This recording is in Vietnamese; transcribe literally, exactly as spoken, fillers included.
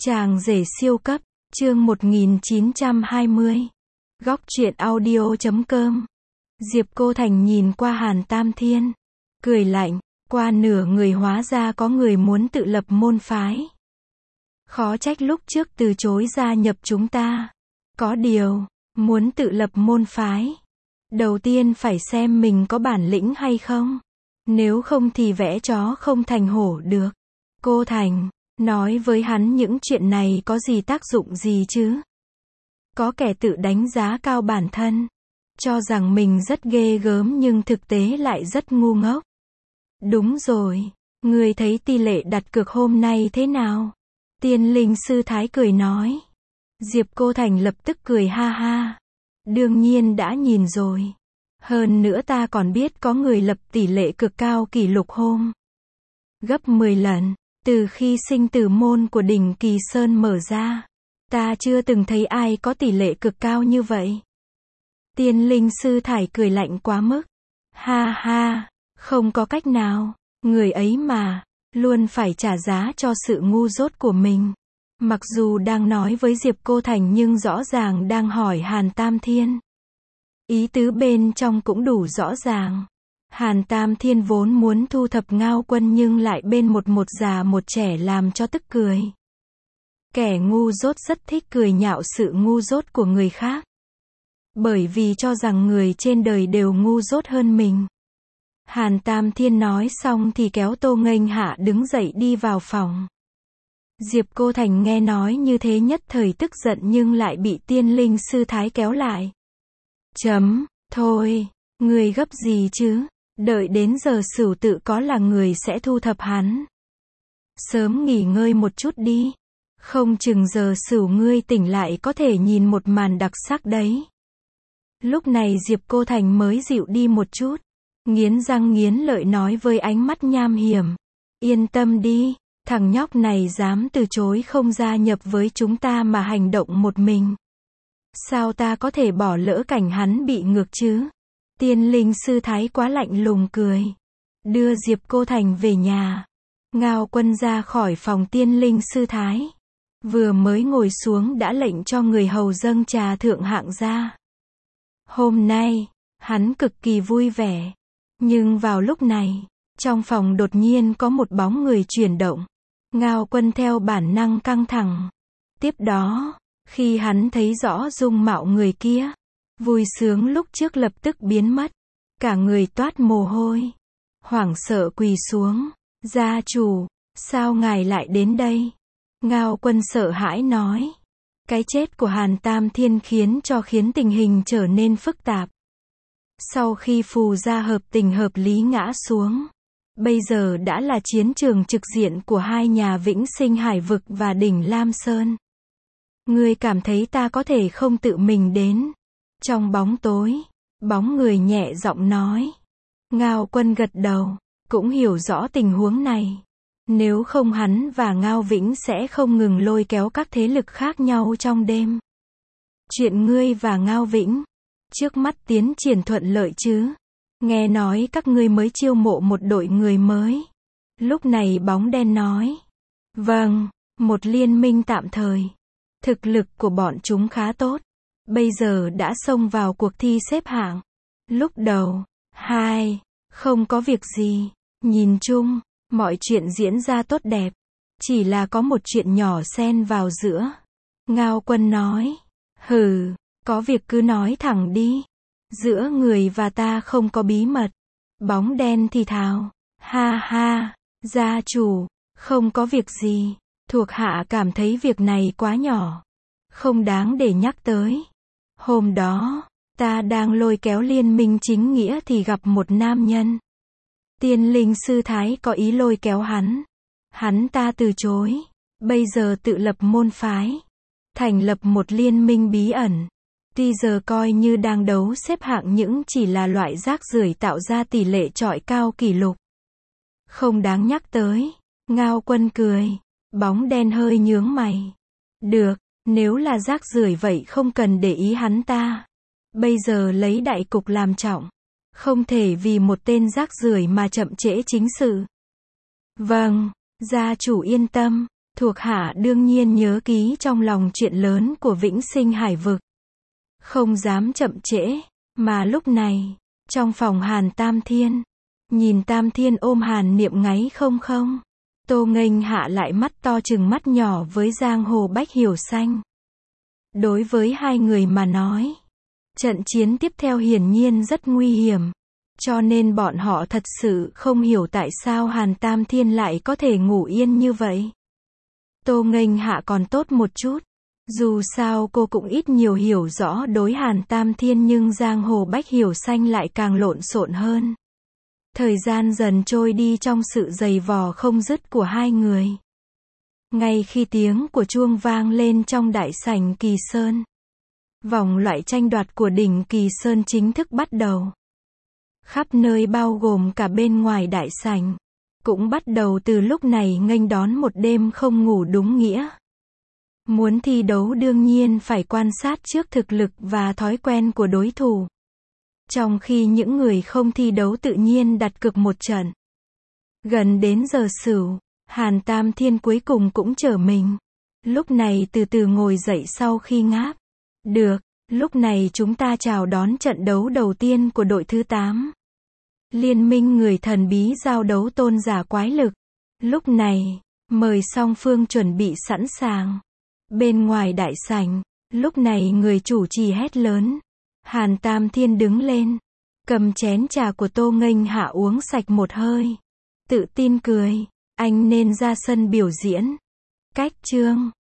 Chàng rể siêu cấp, chương một nghìn chín trăm hai mươi. Góc truyện audio chấm com. Diệp Cô Thành nhìn qua Hàn Tam Thiên, cười lạnh, qua nửa người hóa ra có người muốn tự lập môn phái. Khó trách lúc trước từ chối gia nhập chúng ta. Có điều, muốn tự lập môn phái, đầu tiên phải xem mình có bản lĩnh hay không. Nếu không thì vẽ chó không thành hổ được. Cô Thành, nói với hắn những chuyện này có gì tác dụng gì chứ? Có kẻ tự đánh giá cao bản thân, cho rằng mình rất ghê gớm nhưng thực tế lại rất ngu ngốc. Đúng rồi, ngươi thấy tỷ lệ đặt cược hôm nay thế nào? Tiên linh sư thái cười nói. Diệp Cô Thành lập tức cười ha ha. Đương nhiên đã nhìn rồi. Hơn nữa ta còn biết có người lập tỷ lệ cực cao kỷ lục hôm. Gấp mười lần. Từ khi sinh tử môn của đỉnh Kỳ Sơn mở ra, ta chưa từng thấy ai có tỷ lệ cực cao như vậy. Tiên linh sư thải cười lạnh quá mức. Ha ha, không có cách nào, người ấy mà, luôn phải trả giá cho sự ngu dốt của mình. Mặc dù đang nói với Diệp Cô Thành nhưng rõ ràng đang hỏi Hàn Tam Thiên. Ý tứ bên trong cũng đủ rõ ràng. Hàn Tam Thiên vốn muốn thu thập Ngao Quân nhưng lại bên một một già một trẻ làm cho tức cười. Kẻ ngu dốt rất thích cười nhạo sự ngu dốt của người khác. Bởi vì cho rằng người trên đời đều ngu dốt hơn mình. Hàn Tam Thiên nói xong thì kéo Tô Nghênh Hạ đứng dậy đi vào phòng. Diệp Cô Thành nghe nói như thế nhất thời tức giận nhưng lại bị tiên linh sư thái kéo lại. Chấm, thôi, người gấp gì chứ? Đợi đến giờ Sửu tự có là người sẽ thu thập hắn. Sớm nghỉ ngơi một chút đi. Không chừng giờ Sửu ngươi tỉnh lại có thể nhìn một màn đặc sắc đấy. Lúc này Diệp Cô Thành mới dịu đi một chút. Nghiến răng nghiến lợi nói với ánh mắt nham hiểm. Yên tâm đi, thằng nhóc này dám từ chối không gia nhập với chúng ta mà hành động một mình. Sao ta có thể bỏ lỡ cảnh hắn bị ngược chứ? Tiên linh sư thái quá lạnh lùng cười. Đưa Diệp Cô Thành về nhà. Ngao Quân ra khỏi phòng tiên linh sư thái. Vừa mới ngồi xuống đã lệnh cho người hầu dâng trà thượng hạng ra. Hôm nay, hắn cực kỳ vui vẻ. Nhưng vào lúc này, trong phòng đột nhiên có một bóng người chuyển động. Ngao Quân theo bản năng căng thẳng. Tiếp đó, khi hắn thấy rõ dung mạo người kia, vui sướng lúc trước lập tức biến mất. Cả người toát mồ hôi. Hoảng sợ quỳ xuống. Gia chủ, sao ngài lại đến đây? Ngao Quân sợ hãi nói. Cái chết của Hàn Tam Thiên khiến cho khiến tình hình trở nên phức tạp. Sau khi phù gia hợp tình hợp lý ngã xuống, bây giờ đã là chiến trường trực diện của hai nhà Vĩnh Sinh Hải Vực và đỉnh Lam Sơn. Ngươi cảm thấy ta có thể không tự mình đến? Trong bóng tối, bóng người nhẹ giọng nói. Ngao Quân gật đầu, cũng hiểu rõ tình huống này. Nếu không hắn và Ngao Vĩnh sẽ không ngừng lôi kéo các thế lực khác nhau trong đêm. Chuyện ngươi và Ngao Vĩnh, trước mắt tiến triển thuận lợi chứ? Nghe nói các ngươi mới chiêu mộ một đội người mới. Lúc này bóng đen nói. Vâng, một liên minh tạm thời. Thực lực của bọn chúng khá tốt. Bây giờ đã xông vào cuộc thi xếp hạng. Lúc đầu, hai, không có việc gì. Nhìn chung, mọi chuyện diễn ra tốt đẹp. Chỉ là có một chuyện nhỏ xen vào giữa. Ngao Quân nói. Hừ, có việc cứ nói thẳng đi. Giữa người và ta không có bí mật. Bóng đen thì thào. Ha ha, gia chủ, không có việc gì. Thuộc hạ cảm thấy việc này quá nhỏ. Không đáng để nhắc tới. Hôm đó, ta đang lôi kéo liên minh chính nghĩa thì gặp một nam nhân. Tiên linh sư thái có ý lôi kéo hắn. Hắn ta từ chối. Bây giờ tự lập môn phái. Thành lập một liên minh bí ẩn. Tuy giờ coi như đang đấu xếp hạng những chỉ là loại rác rưởi tạo ra tỷ lệ chọi cao kỷ lục. Không đáng nhắc tới. Ngao Quân cười. Bóng đen hơi nhướng mày. Được, nếu là rác rưởi vậy không cần để ý hắn ta. Bây giờ lấy đại cục làm trọng. Không thể vì một tên rác rưởi mà chậm trễ chính sự. Vâng, gia chủ yên tâm. Thuộc hạ đương nhiên nhớ ký trong lòng chuyện lớn của Vĩnh Sinh Hải Vực. Không dám chậm trễ, mà lúc này, trong phòng Hàn Tam Thiên, nhìn Tam Thiên ôm Hàn Niệm ngáy không không. Tô Nghênh Hạ lại mắt to chừng mắt nhỏ với giang hồ Bách Hiểu Xanh. Đối với hai người mà nói, trận chiến tiếp theo hiển nhiên rất nguy hiểm, cho nên bọn họ thật sự không hiểu tại sao Hàn Tam Thiên lại có thể ngủ yên như vậy. Tô Nghênh Hạ còn tốt một chút, dù sao cô cũng ít nhiều hiểu rõ đối Hàn Tam Thiên, nhưng giang hồ Bách Hiểu Xanh lại càng lộn xộn hơn. Thời gian dần trôi đi trong sự giày vò không dứt của hai người. Ngay khi tiếng của chuông vang lên trong đại sảnh Kỳ Sơn, vòng loại tranh đoạt của đỉnh Kỳ Sơn chính thức bắt đầu. Khắp nơi bao gồm cả bên ngoài đại sảnh, cũng bắt đầu từ lúc này nghênh đón một đêm không ngủ đúng nghĩa. Muốn thi đấu đương nhiên phải quan sát trước thực lực và thói quen của đối thủ. Trong khi những người không thi đấu tự nhiên đặt cược một trận. Gần đến giờ sửu, Hàn Tam Thiên cuối cùng cũng trở mình. Lúc này từ từ ngồi dậy sau khi ngáp. Được, lúc này chúng ta chào đón trận đấu đầu tiên của đội thứ tám. Liên minh người thần bí giao đấu tôn giả quái lực. Lúc này, mời song phương chuẩn bị sẵn sàng. Bên ngoài đại sảnh, lúc này người chủ trì hét lớn. Hàn Tam Thiên đứng lên, cầm chén trà của Tô Nghênh Hạ uống sạch một hơi. Tự tin cười, anh nên ra sân biểu diễn. Cách chương